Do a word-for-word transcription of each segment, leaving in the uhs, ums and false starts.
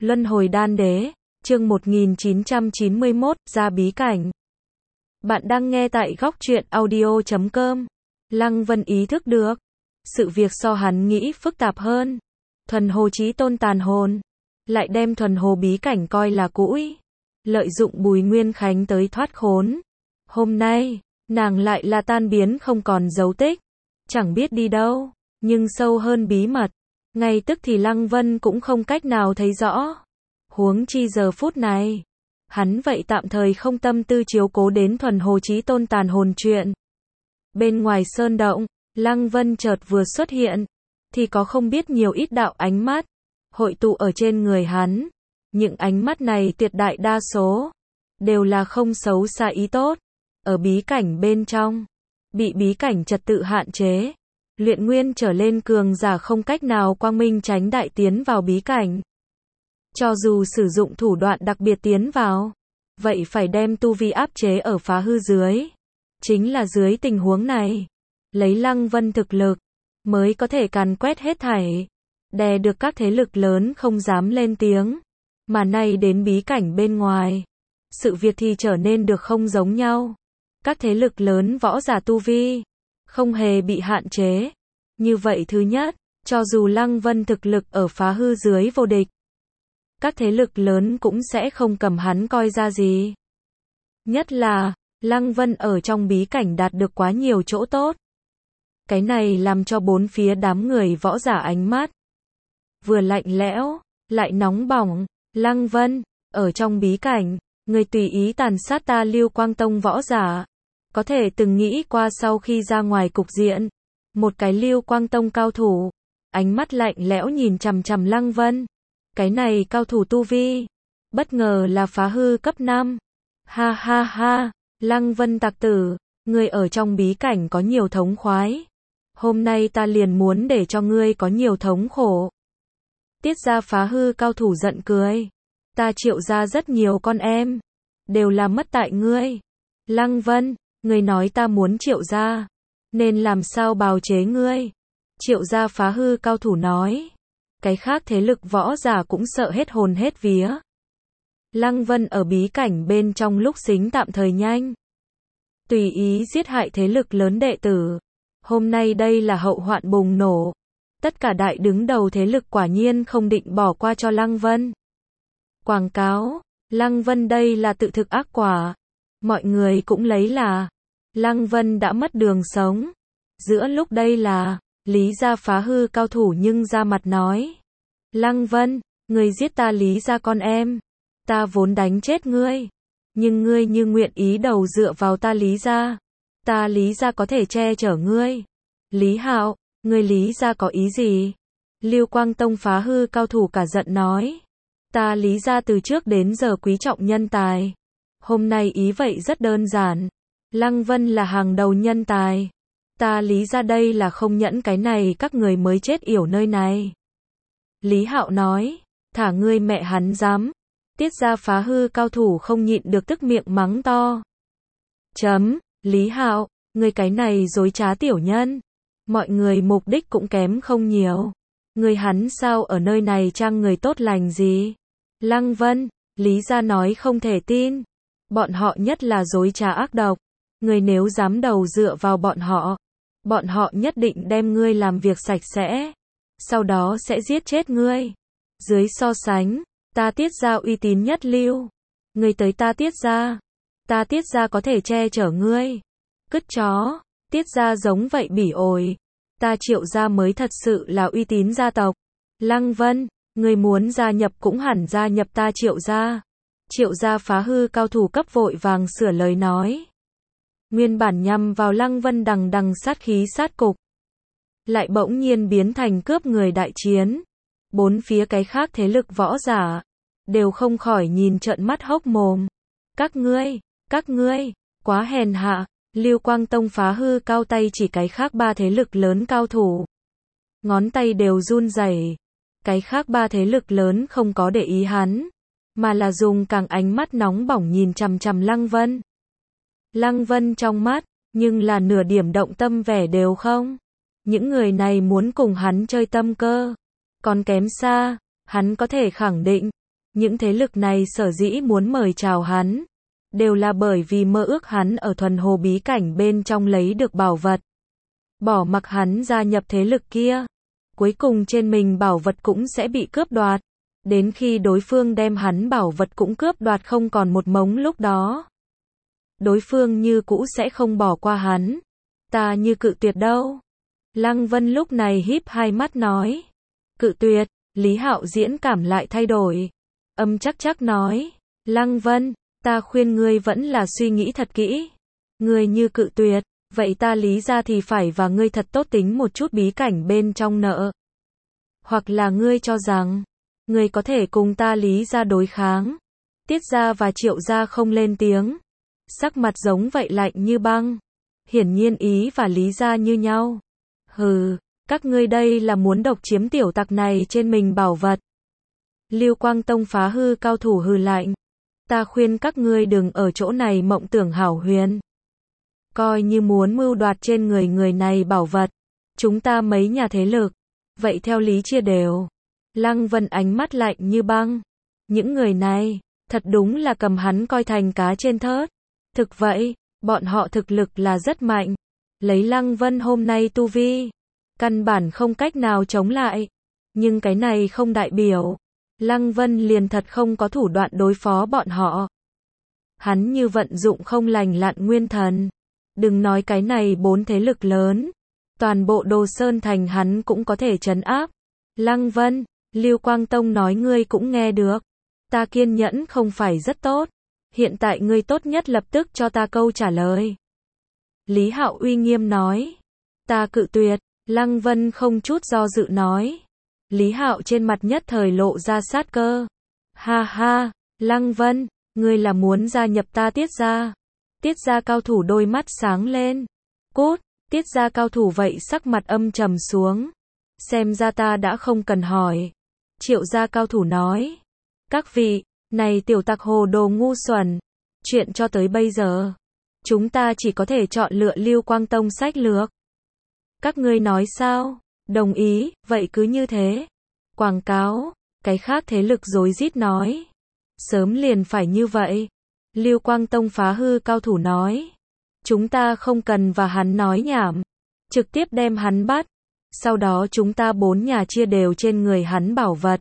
Luân hồi đan đế, chương một nghìn chín trăm chín mươi mốt, ra bí cảnh. Bạn đang nghe tại góc truyện audio chấm com. Lăng Vân ý thức được, sự việc so hắn nghĩ phức tạp hơn. Thuần hồ chí tôn tàn hồn, lại đem thuần hồ bí cảnh coi là cũi. Lợi dụng Bùi Nguyên Khánh tới thoát khốn. Hôm nay, nàng lại là tan biến không còn dấu tích. Chẳng biết đi đâu, nhưng sâu hơn bí mật. Ngay tức thì Lăng Vân cũng không cách nào thấy rõ. Huống chi giờ phút này, hắn vậy tạm thời không tâm tư chiếu cố đến thuần hồ chí tôn tàn hồn chuyện. Bên ngoài sơn động, Lăng Vân chợt vừa xuất hiện, thì có không biết nhiều ít đạo ánh mắt, hội tụ ở trên người hắn. Những ánh mắt này tuyệt đại đa số, đều là không xấu xa ý tốt. Ở bí cảnh bên trong, bị bí cảnh trật tự hạn chế. Luyện nguyên trở lên cường giả không cách nào quang minh tránh đại tiến vào bí cảnh. Cho dù sử dụng thủ đoạn đặc biệt tiến vào, vậy phải đem tu vi áp chế ở phá hư dưới. Chính là dưới tình huống này, lấy Lăng Vân thực lực, mới có thể càn quét hết thảy, đè được các thế lực lớn không dám lên tiếng. Mà nay đến bí cảnh bên ngoài, sự việc thì trở nên được không giống nhau. Các thế lực lớn võ giả tu vi, không hề bị hạn chế. Như vậy thứ nhất, cho dù Lăng Vân thực lực ở phá hư dưới vô địch, các thế lực lớn cũng sẽ không cầm hắn coi ra gì. Nhất là, Lăng Vân ở trong bí cảnh đạt được quá nhiều chỗ tốt. Cái này làm cho bốn phía đám người võ giả ánh mắt vừa lạnh lẽo, lại nóng bỏng. Lăng Vân, ở trong bí cảnh, người tùy ý tàn sát ta Lưu Quang Tông võ giả. Có thể từng nghĩ qua sau khi ra ngoài cục diện, một cái Lưu Quang Tông cao thủ, ánh mắt lạnh lẽo nhìn chằm chằm Lăng Vân. Cái này cao thủ tu vi, bất ngờ là phá hư cấp năm. Ha ha ha, Lăng Vân tặc tử, ngươi ở trong bí cảnh có nhiều thống khoái. Hôm nay ta liền muốn để cho ngươi có nhiều thống khổ. Tiết ra phá hư cao thủ giận cười. Ta Triệu ra rất nhiều con em, đều là mất tại ngươi. Lăng Vân, ngươi nói ta muốn Triệu ra, nên làm sao bào chế ngươi? Triệu ra phá hư cao thủ nói. Cái khác thế lực võ giả cũng sợ hết hồn hết vía. Lăng Vân ở bí cảnh bên trong lúc xính tạm thời nhanh, tùy ý giết hại thế lực lớn đệ tử. Hôm nay đây là hậu hoạn bùng nổ. Tất cả đại đứng đầu thế lực quả nhiên không định bỏ qua cho Lăng Vân. Quảng cáo, Lăng Vân đây là tự thực ác quả. Mọi người cũng lấy là Lăng Vân đã mất đường sống. Giữa lúc đây là Lý gia phá hư cao thủ nhưng ra mặt nói. Lăng Vân, ngươi giết ta Lý gia con em. Ta vốn đánh chết ngươi. Nhưng ngươi như nguyện ý đầu dựa vào ta Lý gia. Ta Lý gia có thể che chở ngươi. Lý Hạo, ngươi Lý gia có ý gì? Lưu Quang Tông phá hư cao thủ cả giận nói. Ta Lý gia từ trước đến giờ quý trọng nhân tài. Hôm nay ý vậy rất đơn giản. Lăng Vân là hàng đầu nhân tài. Ta Lý ra đây là không nhẫn cái này các người mới chết yểu nơi này. Lý Hạo nói, thả ngươi mẹ hắn dám. Tiết ra phá hư cao thủ không nhịn được tức miệng mắng to. Chấm, Lý Hạo, ngươi cái này dối trá tiểu nhân. Mọi người mục đích cũng kém không nhiều. Ngươi hắn sao ở nơi này trang người tốt lành gì? Lăng Vân, Lý ra nói không thể tin. Bọn họ nhất là dối trá ác độc. Ngươi nếu dám đầu dựa vào bọn họ, bọn họ nhất định đem ngươi làm việc sạch sẽ, sau đó sẽ giết chết ngươi. Dưới so sánh, ta Tiết ra uy tín nhất lưu. Ngươi tới ta Tiết ra, ta Tiết ra có thể che chở ngươi. Cứt chó, Tiết ra giống vậy bỉ ổi. Ta Triệu ra mới thật sự là uy tín gia tộc. Lăng Vân, ngươi muốn gia nhập cũng hẳn gia nhập ta Triệu ra. Triệu ra phá hư cao thủ cấp vội vàng sửa lời nói. Nguyên bản nhằm vào Lăng Vân đằng đằng sát khí sát cục, lại bỗng nhiên biến thành cướp người đại chiến. Bốn phía cái khác thế lực võ giả, đều không khỏi nhìn trợn mắt hốc mồm. Các ngươi, các ngươi, quá hèn hạ. Lưu Quang Tông phá hư cao tay chỉ cái khác ba thế lực lớn cao thủ. Ngón tay đều run rẩy. Cái khác ba thế lực lớn không có để ý hắn, mà là dùng càng ánh mắt nóng bỏng nhìn chằm chằm Lăng Vân. Lăng Vân trong mắt, nhưng là nửa điểm động tâm vẻ đều không. Những người này muốn cùng hắn chơi tâm cơ, còn kém xa. Hắn có thể khẳng định, Những thế lực này sở dĩ muốn mời chào hắn, đều là bởi vì mơ ước hắn ở thuần hồ bí cảnh bên trong lấy được bảo vật. Bỏ mặc hắn gia nhập thế lực kia, cuối cùng trên mình bảo vật cũng sẽ bị cướp đoạt. Đến khi đối phương đem hắn bảo vật cũng cướp đoạt không còn một mống lúc đó, đối phương như cũ sẽ không bỏ qua hắn. Ta như cự tuyệt đâu. Lăng Vân lúc này híp hai mắt nói. Cự tuyệt, Lý Hạo diễn cảm lại thay đổi. Âm chắc chắc nói. Lăng Vân, ta khuyên ngươi vẫn là suy nghĩ thật kỹ. Ngươi như cự tuyệt, vậy ta Lý ra thì phải và ngươi thật tốt tính một chút bí cảnh bên trong nợ. Hoặc là ngươi cho rằng, ngươi có thể cùng ta Lý ra đối kháng. Tiết ra và Triệu ra không lên tiếng. Sắc mặt giống vậy lạnh như băng. Hiển nhiên ý và Lý ra như nhau. Hừ, các ngươi đây là muốn độc chiếm tiểu tặc này trên mình bảo vật. Lưu Quang Tông phá hư cao thủ hừ lạnh. Ta khuyên các ngươi đừng ở chỗ này mộng tưởng hảo huyền. Coi như muốn mưu đoạt trên người người này bảo vật. Chúng ta mấy nhà thế lực. Vậy theo lý chia đều. Lăng Vân ánh mắt lạnh như băng. Những người này, thật đúng là cầm hắn coi thành cá trên thớt. Thực vậy, bọn họ thực lực là rất mạnh. Lấy Lăng Vân hôm nay tu vi, căn bản không cách nào chống lại. Nhưng cái này không đại biểu Lăng Vân liền thật không có thủ đoạn đối phó bọn họ. Hắn như vận dụng không lành lặn nguyên thần. Đừng nói cái này bốn thế lực lớn. Toàn bộ Đồ Sơn Thành hắn cũng có thể trấn áp. Lăng Vân, Lưu Quang Tông nói ngươi cũng nghe được. Ta kiên nhẫn không phải rất tốt. Hiện tại ngươi tốt nhất lập tức cho ta câu trả lời. Lý Hạo uy nghiêm nói. Ta cự tuyệt. Lăng Vân không chút do dự nói. Lý Hạo trên mặt nhất thời lộ ra sát cơ. Ha ha, Lăng Vân, ngươi là muốn gia nhập ta Tiết gia. Tiết gia cao thủ đôi mắt sáng lên. Cút, Tiết gia cao thủ vậy sắc mặt âm trầm xuống. Xem ra ta đã không cần hỏi. Triệu gia cao thủ nói. Các vị, này tiểu tặc hồ đồ ngu xuẩn. Chuyện cho tới bây giờ, chúng ta chỉ có thể chọn lựa Lưu Quang Tông sách lược. Các ngươi nói sao? Đồng ý, vậy cứ như thế. Quảng cáo, cái khác thế lực rối rít nói. Sớm liền phải như vậy. Lưu Quang Tông phá hư cao thủ nói. Chúng ta không cần và hắn nói nhảm. Trực tiếp đem hắn bắt. Sau đó chúng ta bốn nhà chia đều trên người hắn bảo vật.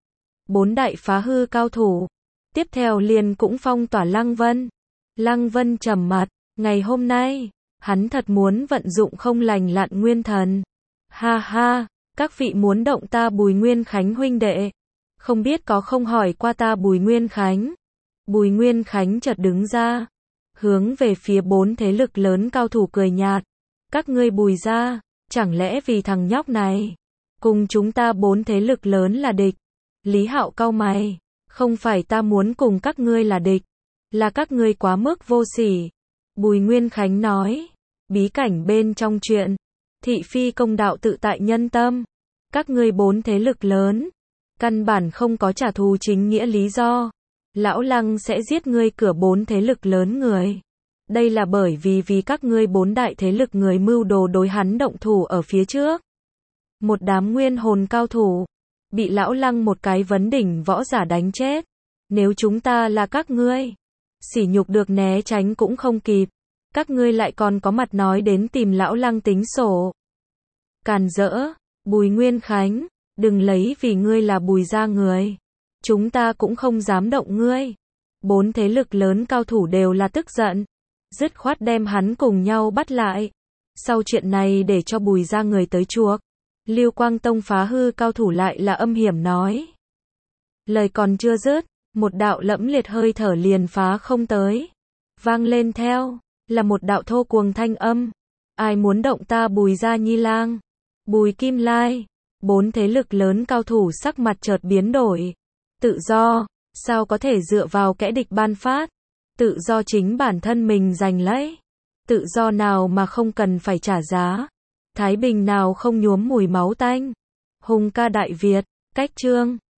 Bốn đại phá hư cao thủ. Tiếp theo liền cũng phong tỏa Lăng Vân. Lăng Vân trầm mặt. Ngày hôm nay, hắn thật muốn vận dụng không lành lặn nguyên thần. Ha ha, các vị muốn động ta Bùi Nguyên Khánh huynh đệ. Không biết có không hỏi qua ta Bùi Nguyên Khánh. Bùi Nguyên Khánh chợt đứng ra. Hướng về phía bốn thế lực lớn cao thủ cười nhạt. Các ngươi Bùi gia, chẳng lẽ vì thằng nhóc này, cùng chúng ta bốn thế lực lớn là địch? Lý Hạo cau mày. Không phải ta muốn cùng các ngươi là địch. Là các ngươi quá mức vô sỉ. Bùi Nguyên Khánh nói. Bí cảnh bên trong chuyện. Thị phi công đạo tự tại nhân tâm. Các ngươi bốn thế lực lớn. Căn bản không có trả thù chính nghĩa lý do. Lão Lăng sẽ giết ngươi cửa bốn thế lực lớn người. Đây là bởi vì vì các ngươi bốn đại thế lực người mưu đồ đối hắn động thủ ở phía trước. Một đám nguyên hồn cao thủ. Bị Lão Lăng một cái vấn đỉnh võ giả đánh chết. Nếu chúng ta là các ngươi, sỉ nhục được né tránh cũng không kịp. Các ngươi lại còn có mặt nói đến tìm Lão Lăng tính sổ. Càn rỡ, Bùi Nguyên Khánh, đừng lấy vì ngươi là Bùi gia người. Chúng ta cũng không dám động ngươi. Bốn thế lực lớn cao thủ đều là tức giận. Dứt khoát đem hắn cùng nhau bắt lại. Sau chuyện này để cho Bùi gia người tới chuộc. Lưu Quang Tông phá hư cao thủ lại là âm hiểm nói. Lời còn chưa dứt, một đạo lẫm liệt hơi thở liền phá không tới. Vang lên theo, là một đạo thô cuồng thanh âm. Ai muốn động ta Bùi gia nhi lang? Bùi Kim Lai. Bốn thế lực lớn cao thủ sắc mặt chợt biến đổi. Tự do, sao có thể dựa vào kẻ địch ban phát? Tự do chính bản thân mình giành lấy. Tự do nào mà không cần phải trả giá? Thái bình nào không nhuốm mùi máu tanh? Hùng ca Đại Việt, cách chương